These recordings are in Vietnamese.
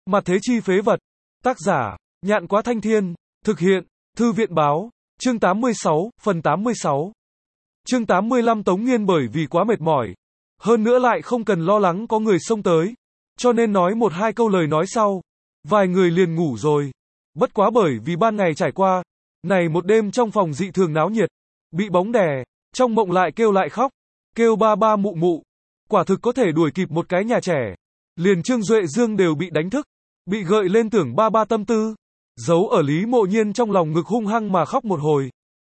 Mặt thế chi phế vật. Tác giả, Nhạn Quá Thanh Thiên. Thực hiện, Thư viện báo. Chương 86, phần 86. Chương 85 Tống Nghiên bởi vì quá mệt mỏi. Hơn nữa lại không cần lo lắng có người xông tới. Cho nên nói một hai câu lời nói sau. Vài người liền ngủ rồi. Bất quá bởi vì ban ngày trải qua. Này một đêm trong phòng dị thường náo nhiệt. Bị bóng đè. Trong mộng lại kêu lại khóc. Kêu ba ba mụ mụ. Quả thực có thể đuổi kịp một cái nhà trẻ. Liền Trương Duệ Dương đều bị đánh thức. Bị gợi lên tưởng ba ba tâm tư. Giấu ở Lý Mộ Nhiên trong lòng ngực hung hăng mà khóc một hồi.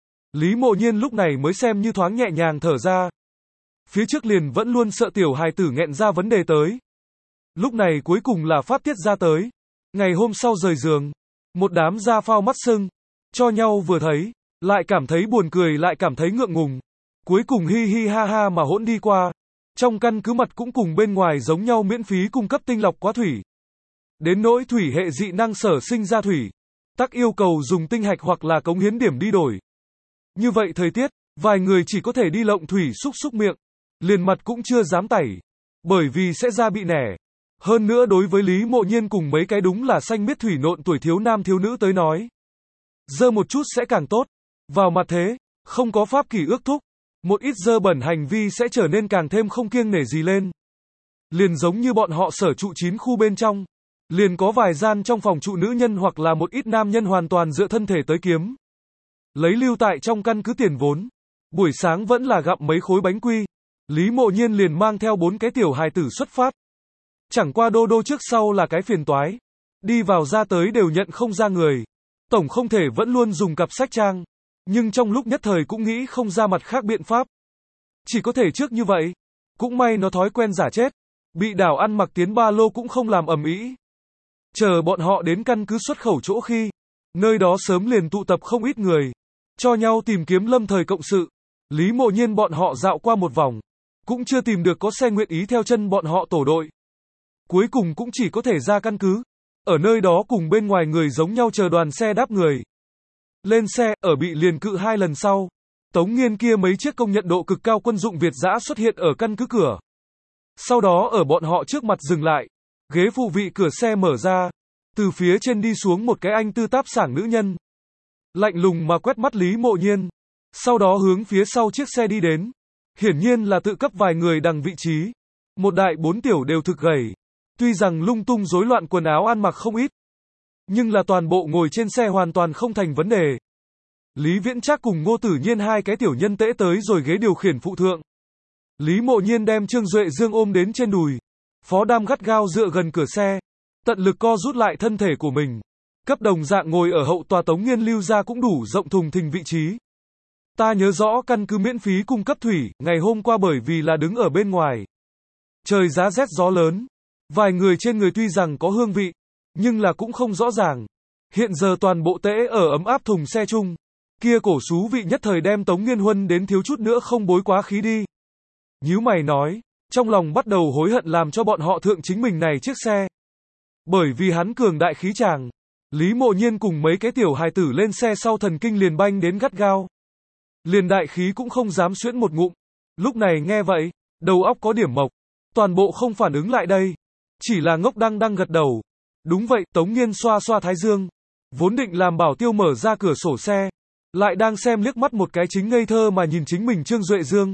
Lý Mộ Nhiên lúc này mới xem như thoáng nhẹ nhàng thở ra. Phía trước liền vẫn luôn sợ tiểu hài tử nghẹn ra vấn đề tới. Lúc này cuối cùng là phát tiết ra tới. Ngày hôm sau rời giường. Một đám da phao mắt sưng. Cho nhau vừa thấy. Lại cảm thấy buồn cười lại cảm thấy ngượng ngùng. Cuối cùng hi hi ha ha mà hỗn đi qua. Trong căn cứ mặt cũng cùng bên ngoài giống nhau miễn phí cung cấp tinh lọc quá thủy. Đến nỗi thủy hệ dị năng sở sinh ra thủy. Tắc yêu cầu dùng tinh hạch hoặc là cống hiến điểm đi đổi. Như vậy thời tiết, vài người chỉ có thể đi lộng thủy xúc miệng. Liền mặt cũng chưa dám tẩy. Bởi vì sẽ ra bị nẻ. Hơn nữa đối với Lý Mộ Nhiên cùng mấy cái đúng là xanh biết thủy nộn tuổi thiếu nam thiếu nữ tới nói. Dơ một chút sẽ càng tốt. Vào mặt thế, không có pháp kỷ ước thúc. Một ít dơ bẩn hành vi sẽ trở nên càng thêm không kiêng nể gì lên. Liền giống như bọn họ sở trụ 9 khu bên trong. Liền có vài gian trong phòng trụ nữ nhân hoặc là một ít nam nhân hoàn toàn dựa thân thể tới kiếm. Lấy lưu tại trong căn cứ tiền vốn. Buổi sáng vẫn là gặm mấy khối bánh quy. Lý Mộ Nhiên liền mang theo 4 cái tiểu hài tử xuất phát. Chẳng qua đô đô trước sau là cái phiền toái. Đi vào ra tới đều nhận không ra người. Tổng không thể vẫn luôn dùng cặp sách trang. Nhưng trong lúc nhất thời cũng nghĩ không ra mặt khác biện pháp. Chỉ có thể trước như vậy. Cũng may nó thói quen giả chết. Bị đảo ăn mặc tiến ba lô cũng không làm ầm ĩ. Chờ bọn họ đến căn cứ xuất khẩu chỗ khi. Nơi đó sớm liền tụ tập không ít người. Cho nhau tìm kiếm lâm thời cộng sự. Lý Mộ Nhiên bọn họ dạo qua một vòng. Cũng chưa tìm được có xe nguyện ý theo chân bọn họ tổ đội. Cuối cùng cũng chỉ có thể ra căn cứ. Ở nơi đó cùng bên ngoài người giống nhau chờ đoàn xe đáp người. Lên xe, ở bị liền cự 2 lần sau. Tống Nghiên kia mấy chiếc công nhận độ cực cao quân dụng Việt dã xuất hiện ở căn cứ cửa. Sau đó ở bọn họ trước mặt dừng lại. Ghế phụ vị cửa xe mở ra. Từ phía trên đi xuống một cái anh tư táp sảng nữ nhân. Lạnh lùng mà quét mắt Lý Mộ Nhiên. Sau đó hướng phía sau chiếc xe đi đến. Hiển nhiên là tự cấp vài người đằng vị trí. Một đại 4 tiểu đều thực gầy. Tuy rằng lung tung rối loạn quần áo ăn mặc không ít. Nhưng là toàn bộ ngồi trên xe hoàn toàn không thành vấn đề. Lý Viễn Trác cùng Ngô Tử Nhiên hai cái tiểu nhân tễ tới rồi ghế điều khiển phụ thượng. Lý Mộ Nhiên đem Trương Duệ Dương ôm đến trên đùi. Phó Đam gắt gao dựa gần cửa xe. Tận lực co rút lại thân thể của mình. Cấp đồng dạng ngồi ở hậu tòa Tống Nghiên lưu ra cũng đủ rộng thùng thình vị trí. Ta nhớ rõ căn cứ miễn phí cung cấp thủy, ngày hôm qua bởi vì là đứng ở bên ngoài. Trời giá rét gió lớn. Vài người trên người tuy rằng có hương vị, nhưng là cũng không rõ ràng. Hiện giờ toàn bộ tễ ở ấm áp thùng xe chung. Kia cổ xú vị nhất thời đem Tống Nghiên Huân đến thiếu chút nữa không bối quá khí đi. Nhíu mày nói, trong lòng bắt đầu hối hận làm cho bọn họ thượng chính mình này chiếc xe. Bởi vì hắn cường đại khí chàng. Lý Mộ Nhiên cùng mấy cái tiểu hài tử lên xe sau thần kinh liền banh đến gắt gao. Liền đại khí cũng không dám xuyễn một ngụm. Lúc này nghe vậy, đầu óc có điểm mộc. Toàn bộ không phản ứng lại đây. Chỉ là ngốc đang gật đầu. Đúng vậy, Tống Nghiên xoa xoa thái dương. Vốn định làm bảo tiêu mở ra cửa sổ xe. Lại đang xem liếc mắt một cái chính ngây thơ mà nhìn chính mình Trương Duệ Dương.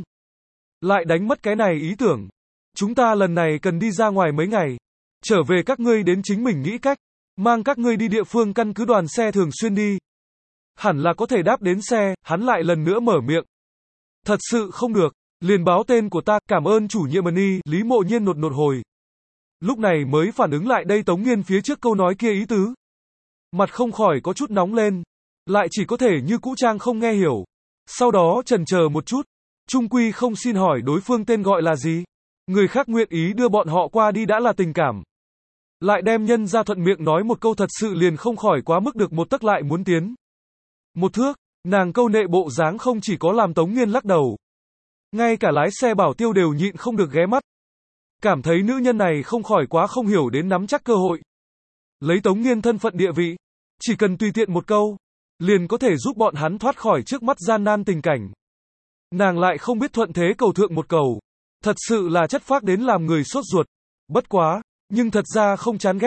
Lại đánh mất cái này ý tưởng. Chúng ta lần này cần đi ra ngoài mấy ngày. Trở về các ngươi đến chính mình nghĩ cách. Mang các ngươi đi địa phương căn cứ đoàn xe thường xuyên đi. Hẳn là có thể đáp đến xe, hắn lại lần nữa mở miệng. Thật sự không được, liền báo tên của ta, cảm ơn chủ nhiệm Mani, Lý Mộ Nhiên nột hồi. Lúc này mới phản ứng lại đây Tống Nghiên phía trước câu nói kia ý tứ. Mặt không khỏi có chút nóng lên. Lại chỉ có thể như cũ trang không nghe hiểu. Sau đó chần chờ một chút. Trung quy không xin hỏi đối phương tên gọi là gì. Người khác nguyện ý đưa bọn họ qua đi đã là tình cảm. Lại đem nhân ra thuận miệng nói một câu thật sự liền không khỏi quá mức được một tấc lại muốn tiến. Một thước, nàng câu nệ bộ dáng không chỉ có làm Tống Nghiên lắc đầu. Ngay cả lái xe bảo tiêu đều nhịn không được ghé mắt. Cảm thấy nữ nhân này không khỏi quá không hiểu đến nắm chắc cơ hội. Lấy Tống Nghiên thân phận địa vị. Chỉ cần tùy tiện một câu. Liền có thể giúp bọn hắn thoát khỏi trước mắt gian nan tình cảnh. Nàng lại không biết thuận thế cầu thượng một cầu. Thật sự là chất phác đến làm người sốt ruột. Bất quá, nhưng thật ra không chán ghét.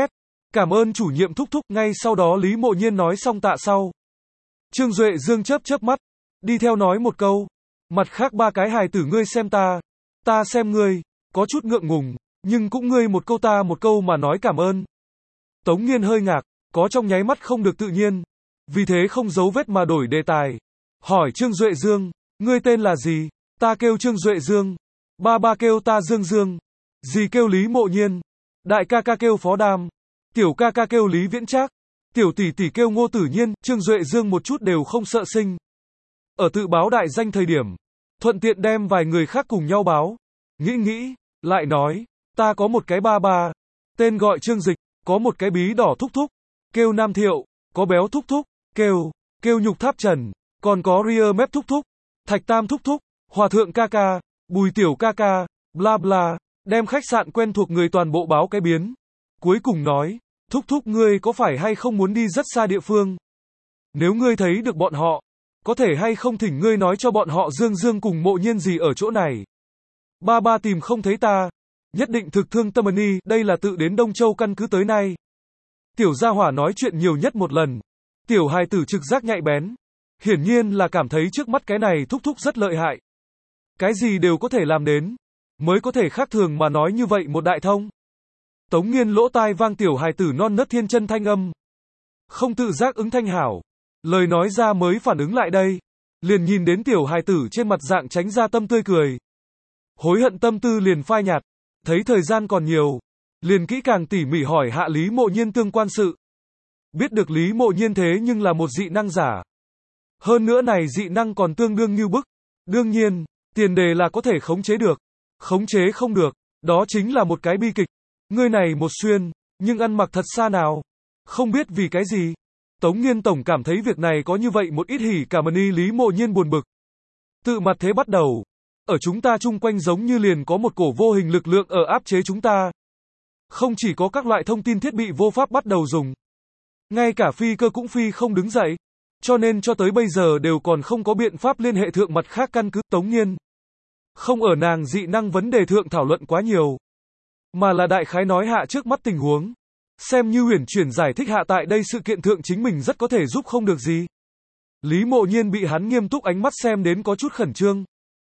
Cảm ơn chủ nhiệm thúc thúc, ngay sau đó Lý Mộ Nhiên nói xong tạ sau. Trương Duệ Dương chớp chớp mắt, đi theo nói một câu. Mặt khác ba cái hài tử ngươi xem ta xem ngươi, có chút ngượng ngùng, nhưng cũng ngươi một câu ta một câu mà nói cảm ơn. Tống Nghiên hơi ngạc, có trong nháy mắt không được tự nhiên, vì thế không giấu vết mà đổi đề tài. Hỏi Trương Duệ Dương, ngươi tên là gì? Ta kêu Trương Duệ Dương. Ba kêu ta Dương Dương. Dì kêu Lý Mộ Nhiên. Đại ca ca kêu Phó Đam. Tiểu ca ca kêu Lý Viễn Trác. Tiểu tỷ tỷ kêu Ngô Tử Nhiên. Trương Duệ Dương một chút đều không sợ sinh. Ở tự báo đại danh thời điểm, thuận tiện đem vài người khác cùng nhau báo. Nghĩ, lại nói, ta có một cái ba, tên gọi Trương Dịch, có một cái bí đỏ thúc thúc, kêu Nam Thiệu, có béo thúc thúc, kêu Nhục Tháp Trần, còn có Ria Mép thúc thúc, Thạch Tam thúc thúc, Hòa Thượng ca ca, Bùi Tiểu ca ca, bla bla, đem khách sạn quen thuộc người toàn bộ báo cái biến. Cuối cùng nói, thúc thúc ngươi có phải hay không muốn đi rất xa địa phương? Nếu ngươi thấy được bọn họ, có thể hay không thỉnh ngươi nói cho bọn họ Dương Dương cùng Mộ Nhiên gì ở chỗ này. Ba tìm không thấy ta, nhất định thực thương tâm ni, đây là tự đến Đông Châu căn cứ tới nay. Tiểu gia hỏa nói chuyện nhiều nhất một lần. Tiểu hài tử trực giác nhạy bén. Hiển nhiên là cảm thấy trước mắt cái này thúc thúc rất lợi hại. Cái gì đều có thể làm đến. Mới có thể khác thường mà nói như vậy một đại thông. Tống Nghiên lỗ tai vang tiểu hài tử non nớt thiên chân thanh âm. Không tự giác ứng thanh hảo. Lời nói ra mới phản ứng lại đây. Liền nhìn đến tiểu hài tử trên mặt dạng tránh ra tâm tươi cười. Hối hận tâm tư liền phai nhạt. Thấy thời gian còn nhiều. Liền kỹ càng tỉ mỉ hỏi hạ Lý Mộ Nhiên tương quan sự. Biết được Lý Mộ Nhiên thế nhưng là một dị năng giả. Hơn nữa này dị năng còn tương đương như bức. Đương nhiên, tiền đề là có thể khống chế được. Khống chế không được, đó chính là một cái bi kịch. Ngươi này một xuyên, nhưng ăn mặc thật xa nào. Không biết vì cái gì. Tống Nghiên tổng cảm thấy việc này có như vậy một ít hỉ cả mani. Lý Mộ Nhiên buồn bực. Tự mặt thế bắt đầu. Ở chúng ta chung quanh giống như liền có một cổ vô hình lực lượng ở áp chế chúng ta. Không chỉ có các loại thông tin thiết bị vô pháp bắt đầu dùng. Ngay cả phi cơ cũng phi không đứng dậy. Cho nên cho tới bây giờ đều còn không có biện pháp liên hệ thượng mặt khác căn cứ. Tống Nghiên không ở nàng dị năng vấn đề thượng thảo luận quá nhiều. Mà là đại khái nói hạ trước mắt tình huống. Xem như huyền chuyển giải thích hạ tại đây sự kiện thượng chính mình rất có thể giúp không được gì. Lý Mộ Nhiên bị hắn nghiêm túc ánh mắt xem đến có chút khẩn trương.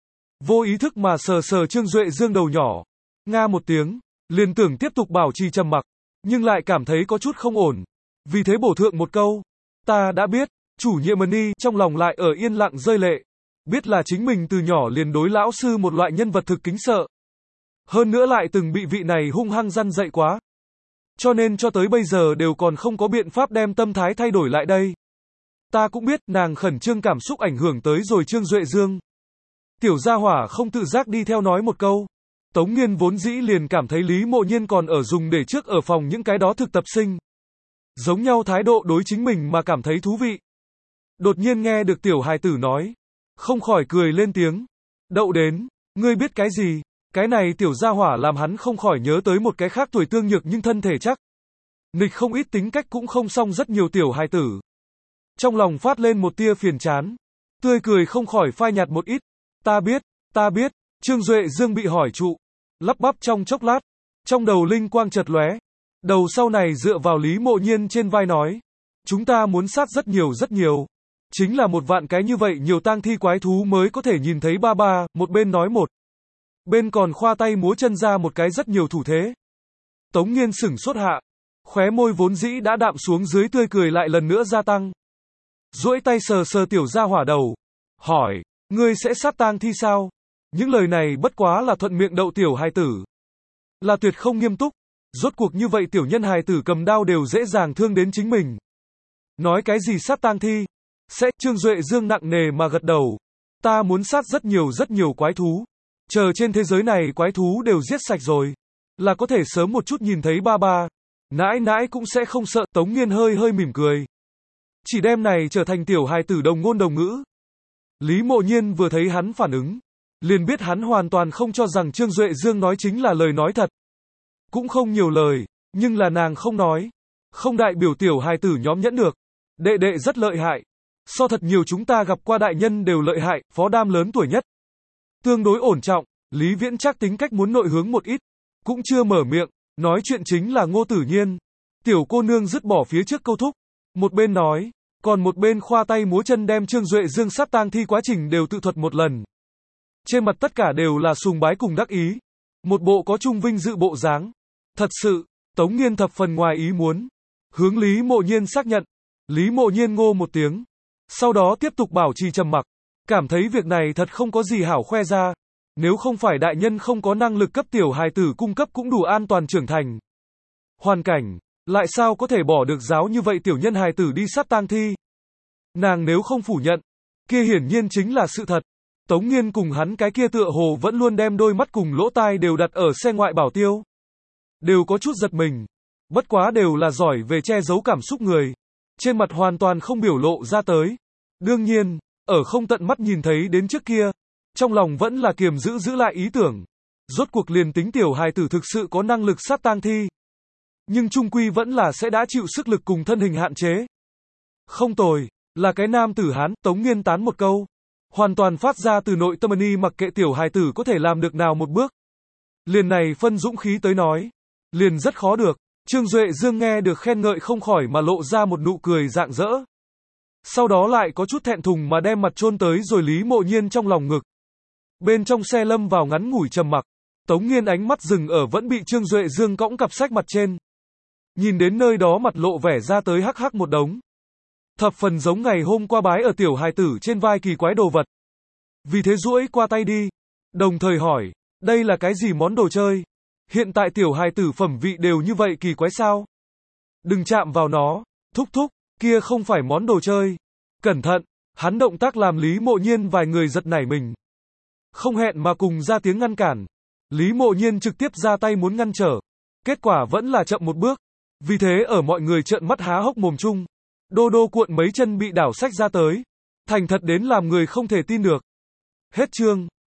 Vô ý thức mà sờ Trương Duệ Dương đầu nhỏ. Nga một tiếng, liền tưởng tiếp tục bảo trì trầm mặc. Nhưng lại cảm thấy có chút không ổn. Vì thế bổ thượng một câu. Ta đã biết, chủ nhiệm Mani trong lòng lại ở yên lặng rơi lệ. Biết là chính mình từ nhỏ liền đối lão sư một loại nhân vật thực kính sợ. Hơn nữa lại từng bị vị này hung hăng răn dạy quá. Cho nên cho tới bây giờ đều còn không có biện pháp đem tâm thái thay đổi lại đây. Ta cũng biết nàng khẩn trương cảm xúc ảnh hưởng tới rồi Trương Duệ Dương. Tiểu gia hỏa không tự giác đi theo nói một câu. Tống Nghiên vốn dĩ liền cảm thấy Lý Mộ Nhiên còn ở dùng để trước ở phòng những cái đó thực tập sinh. Giống nhau thái độ đối chính mình mà cảm thấy thú vị. Đột nhiên nghe được tiểu hài tử nói. Không khỏi cười lên tiếng. Đậu đến, ngươi biết cái gì? Cái này tiểu gia hỏa làm hắn không khỏi nhớ tới một cái khác tuổi tương nhược nhưng thân thể chắc. Nghịch không ít tính cách cũng không song rất nhiều tiểu hài tử. Trong lòng phát lên một tia phiền chán. Tươi cười không khỏi phai nhạt một ít. Ta biết, Trương Duệ Dương bị hỏi trụ. Lắp bắp trong chốc lát. Trong đầu linh quang chợt lóe. Đầu sau này dựa vào Lý Mộ Nhiên trên vai nói. Chúng ta muốn sát rất nhiều. Chính là một vạn cái như vậy nhiều tang thi quái thú mới có thể nhìn thấy ba, một bên nói một. Bên còn khoa tay múa chân ra một cái rất nhiều thủ thế. Tống Nghiên sửng sốt hạ. Khóe môi vốn dĩ đã đạm xuống dưới tươi cười lại lần nữa gia tăng. Duỗi tay sờ tiểu gia hỏa đầu. Hỏi, ngươi sẽ sát tang thi sao? Những lời này bất quá là thuận miệng đậu tiểu hài tử. Là tuyệt không nghiêm túc. Rốt cuộc như vậy tiểu nhân hài tử cầm đao đều dễ dàng thương đến chính mình. Nói cái gì sát tang thi? Sẽ, Trương Duệ Dương nặng nề mà gật đầu. Ta muốn sát rất nhiều quái thú. Chờ trên thế giới này quái thú đều giết sạch rồi. Là có thể sớm một chút nhìn thấy ba. Nãi cũng sẽ không sợ. Tống Nghiên hơi mỉm cười. Chỉ đem này trở thành tiểu hài tử đồng ngôn đồng ngữ. Lý Mộ Nhiên vừa thấy hắn phản ứng. Liền biết hắn hoàn toàn không cho rằng Trương Duệ Dương nói chính là lời nói thật. Cũng không nhiều lời. Nhưng là nàng không nói. Không đại biểu tiểu hài tử nhóm nhẫn được. Đệ rất lợi hại. So thật nhiều chúng ta gặp qua đại nhân đều lợi hại. Phó Đam lớn tuổi nhất. Tương đối ổn trọng. Lý Viễn Trác tính cách muốn nội hướng một ít. Cũng chưa mở miệng. Nói chuyện chính là Ngô Tử Nhiên. Tiểu cô nương dứt bỏ phía trước câu thúc, một bên nói, còn một bên khoa tay múa chân đem Trương Duệ Dương sát tang thi quá trình đều tự thuật một lần. Trên mặt tất cả đều là sùng bái cùng đắc ý, một bộ có chung vinh dự bộ dáng. Thật sự, Tống Nghiên thập phần ngoài ý muốn, hướng Lý Mộ Nhiên xác nhận. Lý Mộ Nhiên ngô một tiếng, sau đó tiếp tục bảo trì trầm mặc, cảm thấy việc này thật không có gì hảo khoe ra, nếu không phải đại nhân không có năng lực cấp tiểu hài tử cung cấp cũng đủ an toàn trưởng thành. Hoàn cảnh, lại sao có thể bỏ được giáo như vậy tiểu nhân hài tử đi sát tang thi. Nàng nếu không phủ nhận, kia hiển nhiên chính là sự thật. Tống Nghiên cùng hắn cái kia tựa hồ vẫn luôn đem đôi mắt cùng lỗ tai đều đặt ở xe ngoại bảo tiêu. Đều có chút giật mình, bất quá đều là giỏi về che giấu cảm xúc người, trên mặt hoàn toàn không biểu lộ ra tới. Đương nhiên, ở không tận mắt nhìn thấy đến trước kia, trong lòng vẫn là kiềm giữ lại ý tưởng. Rốt cuộc liền tính tiểu hài tử thực sự có năng lực sát tang thi, nhưng chung quy vẫn là sẽ đã chịu sức lực cùng thân hình hạn chế. Không tồi, là cái nam tử Hán, Tống Nghiên tán một câu, hoàn toàn phát ra từ nội tâm y mặc kệ tiểu hài tử có thể làm được nào một bước. Liền này phân dũng khí tới nói, liền rất khó được. Trương Duệ Dương nghe được khen ngợi không khỏi mà lộ ra một nụ cười rạng rỡ. Sau đó lại có chút thẹn thùng mà đem mặt chôn tới rồi Lý Mộ Nhiên trong lòng ngực. Bên trong xe lâm vào ngắn ngủi trầm mặc, Tống Nghiên ánh mắt dừng ở vẫn bị Trương Duệ Dương cõng cặp sách mặt trên. Nhìn đến nơi đó mặt lộ vẻ ra tới hắc hắc một đống. Thập phần giống ngày hôm qua bái ở tiểu hài tử trên vai kỳ quái đồ vật. Vì thế duỗi qua tay đi, đồng thời hỏi, đây là cái gì món đồ chơi? Hiện tại tiểu hài tử phẩm vị đều như vậy kỳ quái sao? Đừng chạm vào nó, thúc thúc, kia không phải món đồ chơi. Cẩn thận, hắn động tác làm Lý Mộ Nhiên vài người giật nảy mình. Không hẹn mà cùng ra tiếng ngăn cản. Lý Mộ Nhiên trực tiếp ra tay muốn ngăn trở. Kết quả vẫn là chậm một bước. Vì thế ở mọi người trợn mắt há hốc mồm chung, Đô Đô cuộn mấy chân bị đảo sách ra tới. Thành thật đến làm người không thể tin được. Hết chương.